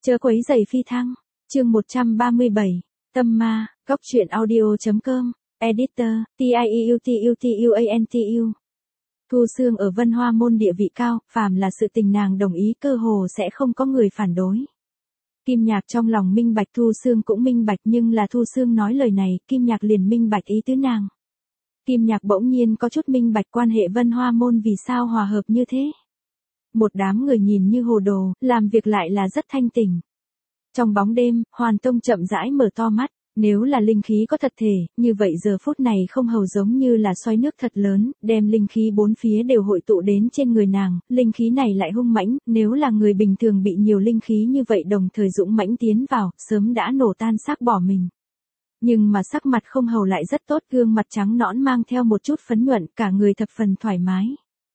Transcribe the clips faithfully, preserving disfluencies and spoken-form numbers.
Chớ quấy rầy phi thăng. Chương một trăm ba mươi bảy. Tâm ma. Góc truyện audio.com. Editor. tiututuantu. Thu Sương ở Vân Hoa môn địa vị cao, phàm là sự tình nàng đồng ý cơ hồ sẽ không có người phản đối. Kim Nhạc trong lòng minh bạch, Thu Sương cũng minh bạch, nhưng là Thu Sương nói lời này, Kim Nhạc liền minh bạch ý tứ nàng. Kim Nhạc bỗng nhiên có chút minh bạch quan hệ Vân Hoa môn vì sao hòa hợp như thế. Một đám người nhìn như hồ đồ, làm việc lại là rất thanh tỉnh. Trong bóng đêm, Hoàn Tông chậm rãi mở to mắt, nếu là linh khí có thật thể, như vậy giờ phút này không hầu giống như là xoay nước thật lớn, đem linh khí bốn phía đều hội tụ đến trên người nàng, linh khí này lại hung mãnh, nếu là người bình thường bị nhiều linh khí như vậy đồng thời dũng mãnh tiến vào, sớm đã nổ tan xác bỏ mình. Nhưng mà sắc mặt không hầu lại rất tốt, gương mặt trắng nõn mang theo một chút phấn nhuận, cả người thập phần thoải mái.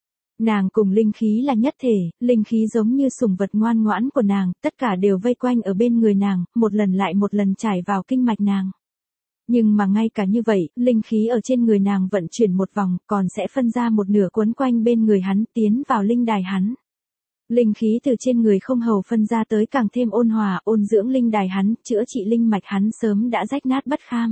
Nàng cùng linh khí là nhất thể, linh khí giống như sủng vật ngoan ngoãn của nàng, tất cả đều vây quanh ở bên người nàng, một lần lại một lần trải vào kinh mạch nàng. Nhưng mà ngay cả như vậy, linh khí ở trên người nàng vận chuyển một vòng, còn sẽ phân ra một nửa quấn quanh bên người hắn, tiến vào linh đài hắn. Linh khí từ trên người không hầu phân ra tới càng thêm ôn hòa, ôn dưỡng linh đài hắn, chữa trị linh mạch hắn sớm đã rách nát bất kham.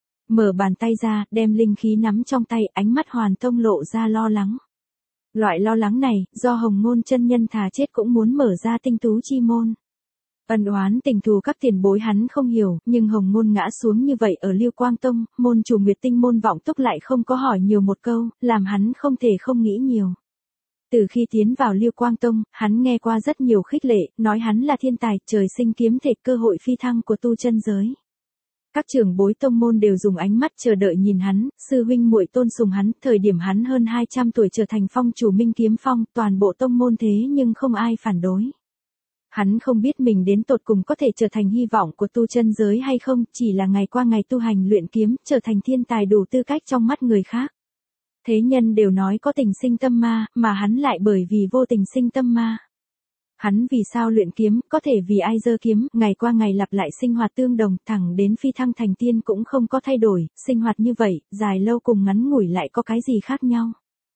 Mở bàn tay ra, đem linh khí nắm trong tay, ánh mắt Hoàn Tông lộ ra lo lắng. Loại lo lắng này, do Hồng Ngôn chân nhân thà chết cũng muốn mở ra tinh tú chi môn. Ân oán tình thù các tiền bối hắn không hiểu, nhưng Hồng Ngôn ngã xuống như vậy ở Lưu Quang Tông, môn chủ Nguyệt Tinh môn Vọng Túc lại không có hỏi nhiều một câu, làm hắn không thể không nghĩ nhiều. Từ khi tiến vào Lưu Quang Tông, hắn nghe qua rất nhiều khích lệ, nói hắn là thiên tài, trời sinh kiếm thể, cơ hội phi thăng của tu chân giới. Các trưởng bối tông môn đều dùng ánh mắt chờ đợi nhìn hắn, sư huynh muội tôn sùng hắn, thời điểm hắn hơn hai trăm tuổi trở thành phong chủ Minh Kiếm Phong, toàn bộ tông môn thế nhưng không ai phản đối. Hắn không biết mình đến tột cùng có thể trở thành hy vọng của tu chân giới hay không, chỉ là ngày qua ngày tu hành luyện kiếm, trở thành thiên tài đủ tư cách trong mắt người khác. Thế nhân đều nói có tình sinh tâm ma, mà hắn lại bởi vì vô tình sinh tâm ma. Hắn vì sao luyện kiếm, có thể vì ai giơ kiếm, ngày qua ngày lặp lại sinh hoạt tương đồng, thẳng đến phi thăng thành tiên cũng không có thay đổi, sinh hoạt như vậy, dài lâu cùng ngắn ngủi lại có cái gì khác nhau.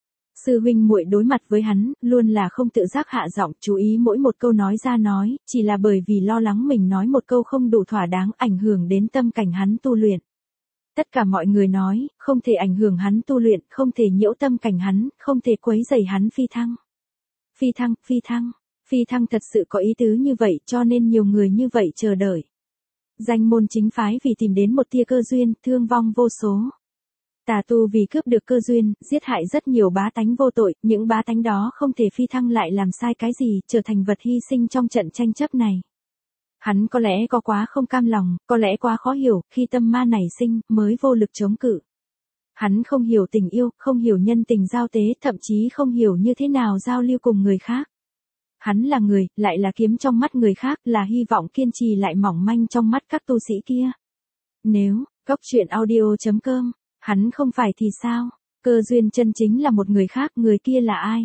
Sư huynh muội đối mặt với hắn, luôn là không tự giác hạ giọng, chú ý mỗi một câu nói ra nói, chỉ là bởi vì lo lắng mình nói một câu không đủ thỏa đáng, ảnh hưởng đến tâm cảnh hắn tu luyện. Tất cả mọi người nói, không thể ảnh hưởng hắn tu luyện, không thể nhiễu tâm cảnh hắn, không thể quấy rầy hắn phi thăng. Phi thăng, phi thăng. Phi thăng thật sự có ý tứ như vậy, cho nên nhiều người như vậy chờ đợi. Danh môn chính phái vì tìm đến một tia cơ duyên, thương vong vô số. Tà tu vì cướp được cơ duyên, giết hại rất nhiều bá tánh vô tội, những bá tánh đó không thể phi thăng lại làm sai cái gì, trở thành vật hy sinh trong trận tranh chấp này. Hắn có lẽ có quá không cam lòng, có lẽ quá khó hiểu, khi tâm ma nảy sinh, mới vô lực chống cự. Hắn không hiểu tình yêu, không hiểu nhân tình giao tế, thậm chí không hiểu như thế nào giao lưu cùng người khác. Hắn là người, lại là kiếm trong mắt người khác, là hy vọng kiên trì lại mỏng manh trong mắt các tu sĩ kia. Nếu, góc truyện audio.com, hắn không phải thì sao? Cơ duyên chân chính là một người khác, người kia là ai?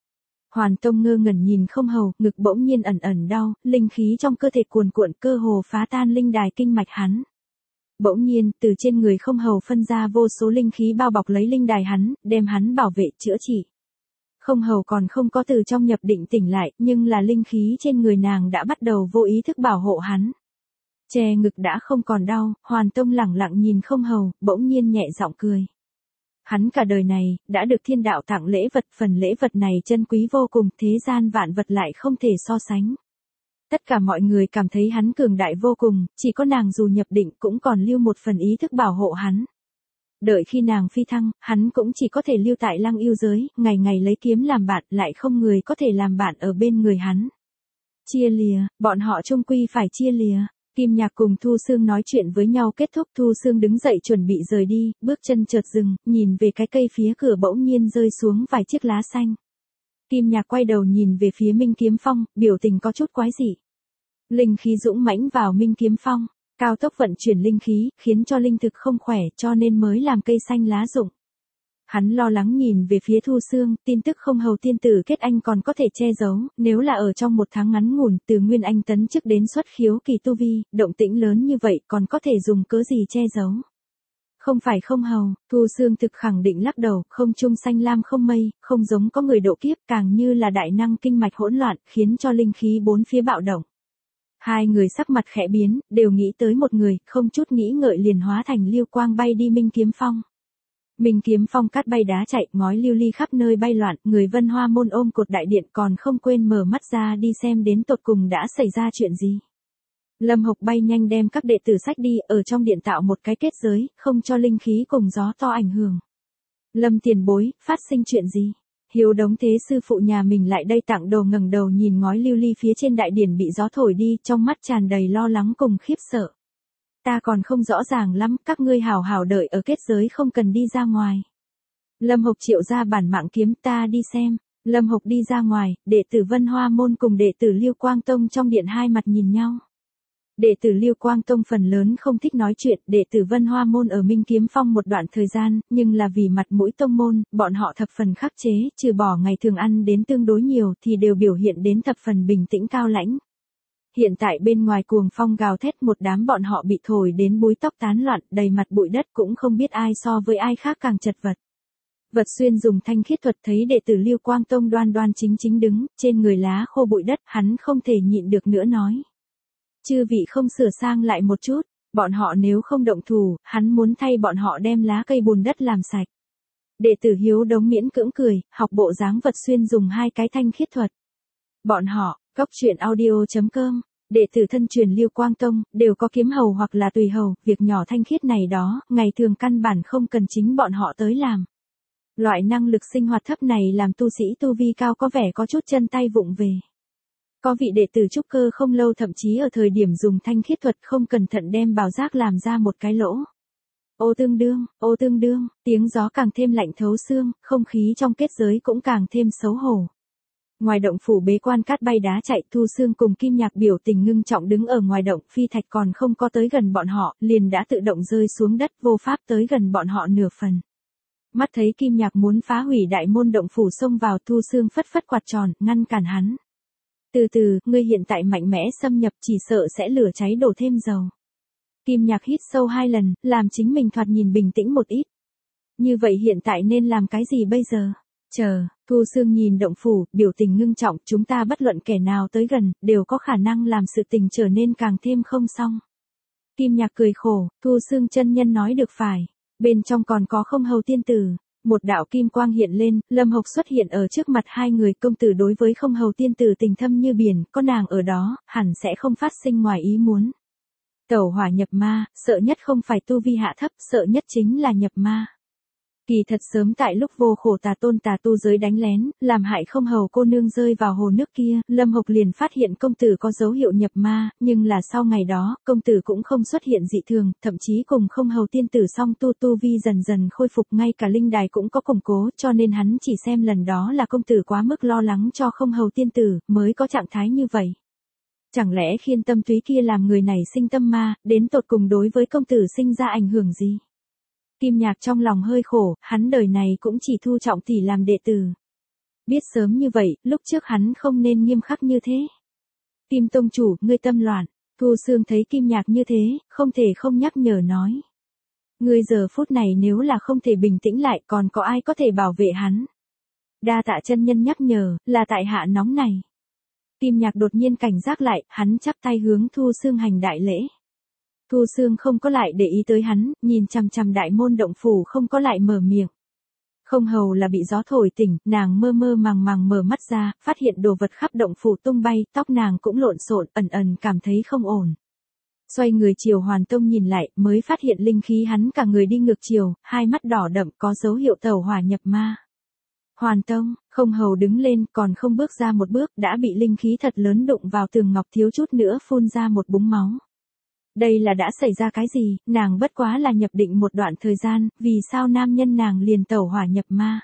Hoàn Tông ngơ ngẩn nhìn không hầu, ngực bỗng nhiên ẩn ẩn đau, linh khí trong cơ thể cuồn cuộn cơ hồ phá tan linh đài kinh mạch hắn. Bỗng nhiên, từ trên người không hầu phân ra vô số linh khí bao bọc lấy linh đài hắn, đem hắn bảo vệ chữa trị. Không hầu còn không có từ trong nhập định tỉnh lại, nhưng là linh khí trên người nàng đã bắt đầu vô ý thức bảo hộ hắn. Che ngực đã không còn đau, Hoàn Tông lẳng lặng nhìn không hầu, bỗng nhiên nhẹ giọng cười. Hắn cả đời này, đã được thiên đạo tặng lễ vật, phần lễ vật này chân quý vô cùng, thế gian vạn vật lại không thể so sánh. Tất cả mọi người cảm thấy hắn cường đại vô cùng, chỉ có nàng dù nhập định cũng còn lưu một phần ý thức bảo hộ hắn. Đợi khi nàng phi thăng, hắn cũng chỉ có thể lưu tại Lăng Yêu giới, ngày ngày lấy kiếm làm bạn, lại không người có thể làm bạn ở bên người hắn. Chia lìa, bọn họ chung quy phải chia lìa. Kim Nhạc cùng Thu Sương nói chuyện với nhau kết thúc, Thu Sương đứng dậy chuẩn bị rời đi, bước chân chợt dừng, nhìn về cái cây phía cửa bỗng nhiên rơi xuống vài chiếc lá xanh. Kim Nhạc quay đầu nhìn về phía Minh Kiếm Phong, biểu tình có chút quái dị. Linh khí dũng mãnh vào Minh Kiếm Phong. Cao tốc vận chuyển linh khí, khiến cho linh thực không khỏe, cho nên mới làm cây xanh lá rụng. Hắn lo lắng nhìn về phía Thu Sương, tin tức không hầu tiên tử kết anh còn có thể che giấu, nếu là ở trong một tháng ngắn ngủn, từ Nguyên Anh tấn chức đến xuất khiếu kỳ tu vi, động tĩnh lớn như vậy còn có thể dùng cớ gì che giấu. Không phải không hầu, Thu Sương thực khẳng định lắc đầu, không trung xanh lam không mây, không giống có người độ kiếp, càng như là đại năng kinh mạch hỗn loạn, khiến cho linh khí bốn phía bạo động. Hai người sắc mặt khẽ biến, đều nghĩ tới một người, không chút nghĩ ngợi liền hóa thành lưu quang bay đi Minh Kiếm Phong. Minh Kiếm Phong cát bay đá chạy, ngói lưu ly khắp nơi bay loạn, người Vân Hoa môn ôm cột đại điện còn không quên mở mắt ra đi xem đến tột cùng đã xảy ra chuyện gì. Lâm Hộc bay nhanh đem các đệ tử sách đi, ở trong điện tạo một cái kết giới, không cho linh khí cùng gió to ảnh hưởng. Lâm tiền bối, phát sinh chuyện gì? Hiếu Đống Thế sư phụ nhà mình lại đây tặng đồ, ngẩng đầu nhìn ngói lưu ly phía trên đại điển bị gió thổi đi, trong mắt tràn đầy lo lắng cùng khiếp sợ. Ta còn không rõ ràng lắm, các ngươi hảo hảo đợi ở kết giới không cần đi ra ngoài. Lâm Hộc triệu ra bản mạng kiếm, ta đi xem. Lâm Hộc đi ra ngoài, đệ tử Vân Hoa môn cùng đệ tử Liêu Quang Tông trong điện hai mặt nhìn nhau. Đệ tử Liêu Quang Tông phần lớn không thích nói chuyện, đệ tử Vân Hoa môn ở Minh Kiếm Phong một đoạn thời gian, nhưng là vì mặt mũi tông môn, bọn họ thập phần khắc chế, trừ bỏ ngày thường ăn đến tương đối nhiều thì đều biểu hiện đến thập phần bình tĩnh cao lãnh. Hiện tại bên ngoài cuồng phong gào thét, một đám bọn họ bị thổi đến búi tóc tán loạn, đầy mặt bụi đất, cũng không biết ai so với ai khác càng chật vật. Vật Xuyên dùng thanh khiết thuật thấy đệ tử Liêu Quang Tông đoan đoan chính chính đứng, trên người lá khô bụi đất, hắn không thể nhịn được nữa nói. Chư vị không sửa sang lại một chút, bọn họ nếu không động thủ, hắn muốn thay bọn họ đem lá cây bùn đất làm sạch. Đệ tử Hiếu Đống miễn cưỡng cười, học bộ dáng Vật Xuyên dùng hai cái thanh khiết thuật. Bọn họ, Góc Truyện Audio chấm com, đệ tử thân truyền Liêu Quang Tông, đều có kiếm hầu hoặc là tùy hầu, việc nhỏ thanh khiết này đó, ngày thường căn bản không cần chính bọn họ tới làm. Loại năng lực sinh hoạt thấp này làm tu sĩ tu vi cao có vẻ có chút chân tay vụng về. Có vị đệ tử trúc cơ không lâu thậm chí ở thời điểm dùng thanh khiết thuật không cẩn thận đem bào giác làm ra một cái lỗ. Ô tương đương, ô tương đương, tiếng gió càng thêm lạnh thấu xương, không khí trong kết giới cũng càng thêm xấu hổ. Ngoài động phủ bế quan cát bay đá chạy, Thu Xương cùng Kim Nhạc biểu tình ngưng trọng đứng ở ngoài động, phi thạch còn không có tới gần bọn họ, liền đã tự động rơi xuống đất, vô pháp tới gần bọn họ nửa phần. Mắt thấy Kim Nhạc muốn phá hủy đại môn động phủ xông vào, Thu Xương phất phất quạt tròn, ngăn cản hắn. Từ từ, ngươi hiện tại mạnh mẽ xâm nhập chỉ sợ sẽ lửa cháy đổ thêm dầu. Kim Nhạc hít sâu hai lần, làm chính mình thoạt nhìn bình tĩnh một ít. Như vậy hiện tại nên làm cái gì bây giờ? Chờ, Thu Xương nhìn động phủ, biểu tình ngưng trọng, chúng ta bất luận kẻ nào tới gần, đều có khả năng làm sự tình trở nên càng thêm không xong. Kim Nhạc cười khổ, Thu Xương chân nhân nói được phải, bên trong còn có Không Hầu tiên tử. Một đạo kim quang hiện lên, Lâm Hộc xuất hiện ở trước mặt hai người, công tử đối với Không Hầu tiên tử tình thâm như biển, có nàng ở đó, hẳn sẽ không phát sinh ngoài ý muốn. Tẩu hỏa nhập ma, sợ nhất không phải tu vi hạ thấp, sợ nhất chính là nhập ma. Kỳ thật sớm tại lúc vô khổ tà tôn tà tu giới đánh lén, làm hại Không Hầu cô nương rơi vào hồ nước kia, Lâm Hộc liền phát hiện công tử có dấu hiệu nhập ma, nhưng là sau ngày đó, công tử cũng không xuất hiện dị thường, thậm chí cùng Không Hầu tiên tử song tu tu vi dần dần khôi phục, ngay cả linh đài cũng có củng cố, cho nên hắn chỉ xem lần đó là công tử quá mức lo lắng cho Không Hầu tiên tử, mới có trạng thái như vậy. Chẳng lẽ Khiên Tâm Túy kia làm người này sinh tâm ma, đến tột cùng đối với công tử sinh ra ảnh hưởng gì? Kim Nhạc trong lòng hơi khổ, hắn đời này cũng chỉ thu trọng tỷ làm đệ tử. Biết sớm như vậy, lúc trước hắn không nên nghiêm khắc như thế. Kim tông chủ, ngươi tâm loạn. Thu Xương thấy Kim Nhạc như thế, không thể không nhắc nhở nói. Ngươi giờ phút này nếu là không thể bình tĩnh lại, còn có ai có thể bảo vệ hắn? Đa tạ chân nhân nhắc nhở, là tại hạ nóng này. Kim Nhạc đột nhiên cảnh giác lại, hắn chắp tay hướng Thu Xương hành đại lễ. Thu Xương không có lại để ý tới hắn, nhìn chằm chằm đại môn động phủ không có lại mở miệng. Không Hầu là bị gió thổi tỉnh, nàng mơ mơ màng màng mở mắt ra, phát hiện đồ vật khắp động phủ tung bay, tóc nàng cũng lộn xộn, ẩn ẩn cảm thấy không ổn. Xoay người chiều Hoàn Tông nhìn lại, mới phát hiện linh khí hắn cả người đi ngược chiều, hai mắt đỏ đậm có dấu hiệu tẩu hỏa nhập ma. Hoàn Tông, Không Hầu đứng lên, còn không bước ra một bước, đã bị linh khí thật lớn đụng vào tường ngọc, thiếu chút nữa phun ra một búng máu. Đây là đã xảy ra cái gì, nàng bất quá là nhập định một đoạn thời gian, vì sao nam nhân nàng liền tẩu hỏa nhập ma.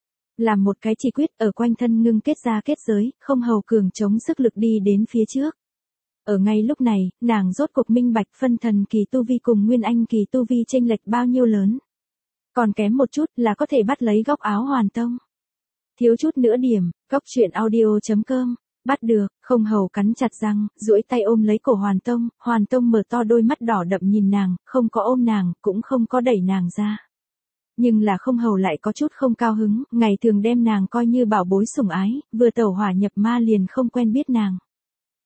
Làm một cái chỉ quyết ở quanh thân ngưng kết ra kết giới, Không Hầu cường chống sức lực đi đến phía trước. Ở ngay lúc này, nàng rốt cuộc minh bạch phân thần kỳ tu vi cùng nguyên anh kỳ tu vi chênh lệch bao nhiêu lớn. Còn kém một chút là có thể bắt lấy góc áo Hoàn Tông. Thiếu chút nữa điểm, Góc Truyện Audio chấm com. Bắt được, Không Hầu cắn chặt răng, duỗi tay ôm lấy cổ Hoàn Tông, Hoàn Tông mở to đôi mắt đỏ đậm nhìn nàng, không có ôm nàng, cũng không có đẩy nàng ra. Nhưng là Không Hầu lại có chút không cao hứng, ngày thường đem nàng coi như bảo bối sủng ái, vừa tẩu hỏa nhập ma liền không quen biết nàng.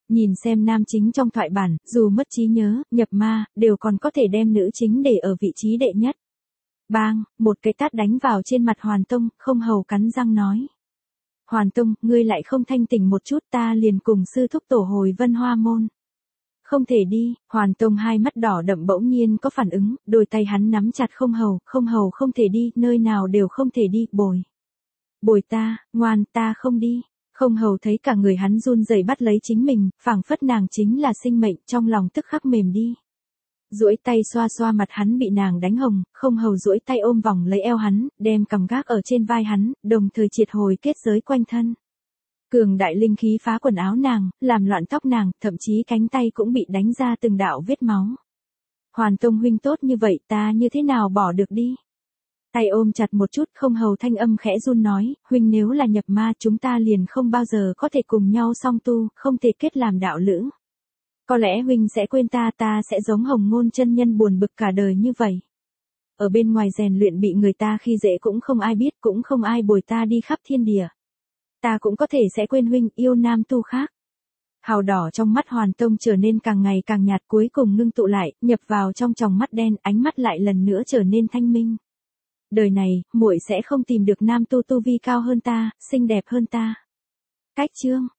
Nhìn xem nam chính trong thoại bản, dù mất trí nhớ, nhập ma, đều còn có thể đem nữ chính để ở vị trí đệ nhất. Bang, một cái tát đánh vào trên mặt Hoàn Tông, Không Hầu cắn răng nói. Hoàn Tông, ngươi lại không thanh tỉnh một chút, ta liền cùng sư thúc tổ hồi Vân Hoa Môn. Không thể đi, Hoàn Tông hai mắt đỏ đậm bỗng nhiên có phản ứng, đôi tay hắn nắm chặt Không Hầu, Không Hầu không thể đi, nơi nào đều không thể đi, bồi. Bồi ta, ngoan, ta không đi. Không Hầu thấy cả người hắn run rẩy bắt lấy chính mình, phảng phất nàng chính là sinh mệnh, trong lòng tức khắc mềm đi. Duỗi tay xoa xoa mặt hắn bị nàng đánh hồng, Không Hầu duỗi tay ôm vòng lấy eo hắn, đem cằm gác ở trên vai hắn, đồng thời triệt hồi kết giới quanh thân. Cường đại linh khí phá quần áo nàng, làm loạn tóc nàng, thậm chí cánh tay cũng bị đánh ra từng đạo vết máu. Hoàn Tông huynh tốt như vậy, ta như thế nào bỏ được đi? Tay ôm chặt một chút, Không Hầu thanh âm khẽ run nói, huynh nếu là nhập ma chúng ta liền không bao giờ có thể cùng nhau song tu, không thể kết làm đạo lữ. Có lẽ huynh sẽ quên ta, ta sẽ giống Hồng Ngôn chân nhân buồn bực cả đời như vậy. Ở bên ngoài rèn luyện bị người ta khi dễ cũng không ai biết, cũng không ai bồi ta đi khắp thiên địa. Ta cũng có thể sẽ quên huynh, yêu nam tu khác. Hào đỏ trong mắt Hoàn Tông trở nên càng ngày càng nhạt, cuối cùng ngưng tụ lại, nhập vào trong tròng mắt đen, ánh mắt lại lần nữa trở nên thanh minh. Đời này, muội sẽ không tìm được nam tu tu vi cao hơn ta, xinh đẹp hơn ta. Cách chương